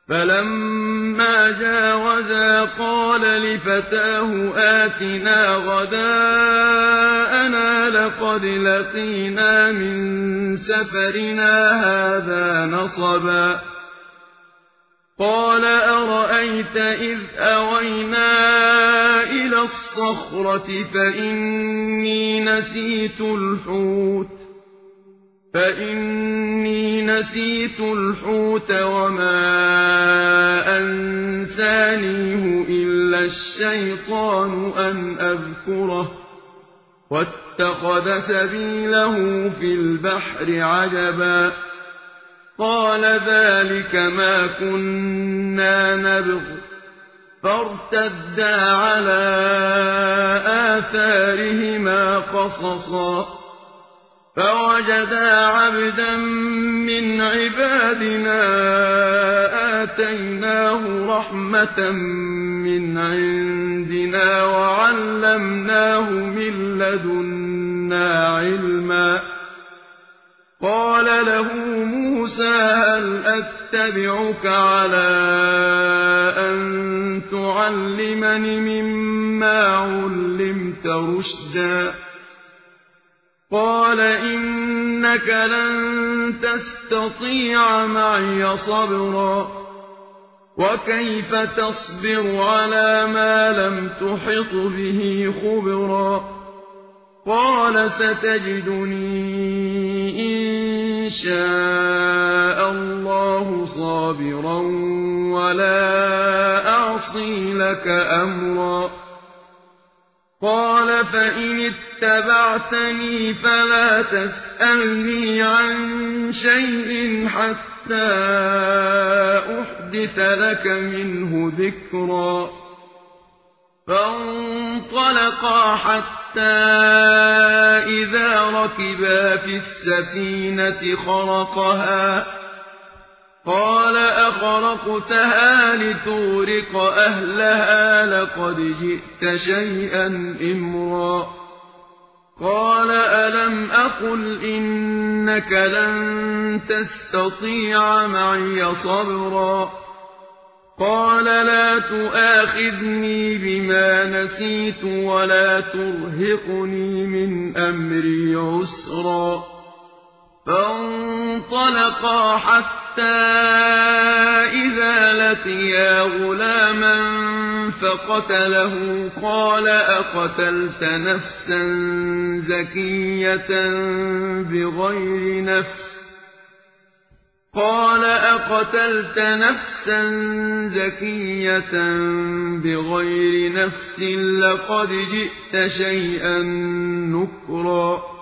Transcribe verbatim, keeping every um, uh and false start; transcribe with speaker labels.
Speaker 1: فلما جاوزا قال لفتاه آتنا غداءنا لقد لقينا من سفرنا هذا نصبا قال أرأيت إذ أوينا إلى الصخرة فإني نسيت الحوت فإني نسيت الحوت وما أنسانيه إلا الشيطان أن أذكره واتخذ سبيله في البحر عجبا قال ذلك ما كنا نبغ فارتدا على آثارهما قصصا فوجدا عبدا من عبادنا آتيناه رحمة من عندنا وعلمناه من لدنا علما قال له موسى هل أتبعك على أن تعلمني مما علمت رشدا قال إنك لن تستطيع معي صبرا وكيف تصبر على ما لم تحط به خبرا قال ستجدني إن شاء الله صابرا ولا أعصي لك أمرا قال فإن اتبعتني فلا تسألني عن شيء حتى أحدث لك منه ذكرا فانطلقا حتى إذا ركبا في السفينة خرقها قال أخرقتها لتغرق أهلها لقد جئت شيئا إمرا قال ألم أقل إنك لن تستطيع معي صبرا قال لا تؤاخذني بما نسيت ولا ترهقني من أمري عسرا فانطلقا حتى إذا لقيا غلاما فقتله قال أقتلت نفسا زكية بغير نفس قال أقتلت نفسا زكية بغير نفس لقد جئت شيئا نكرا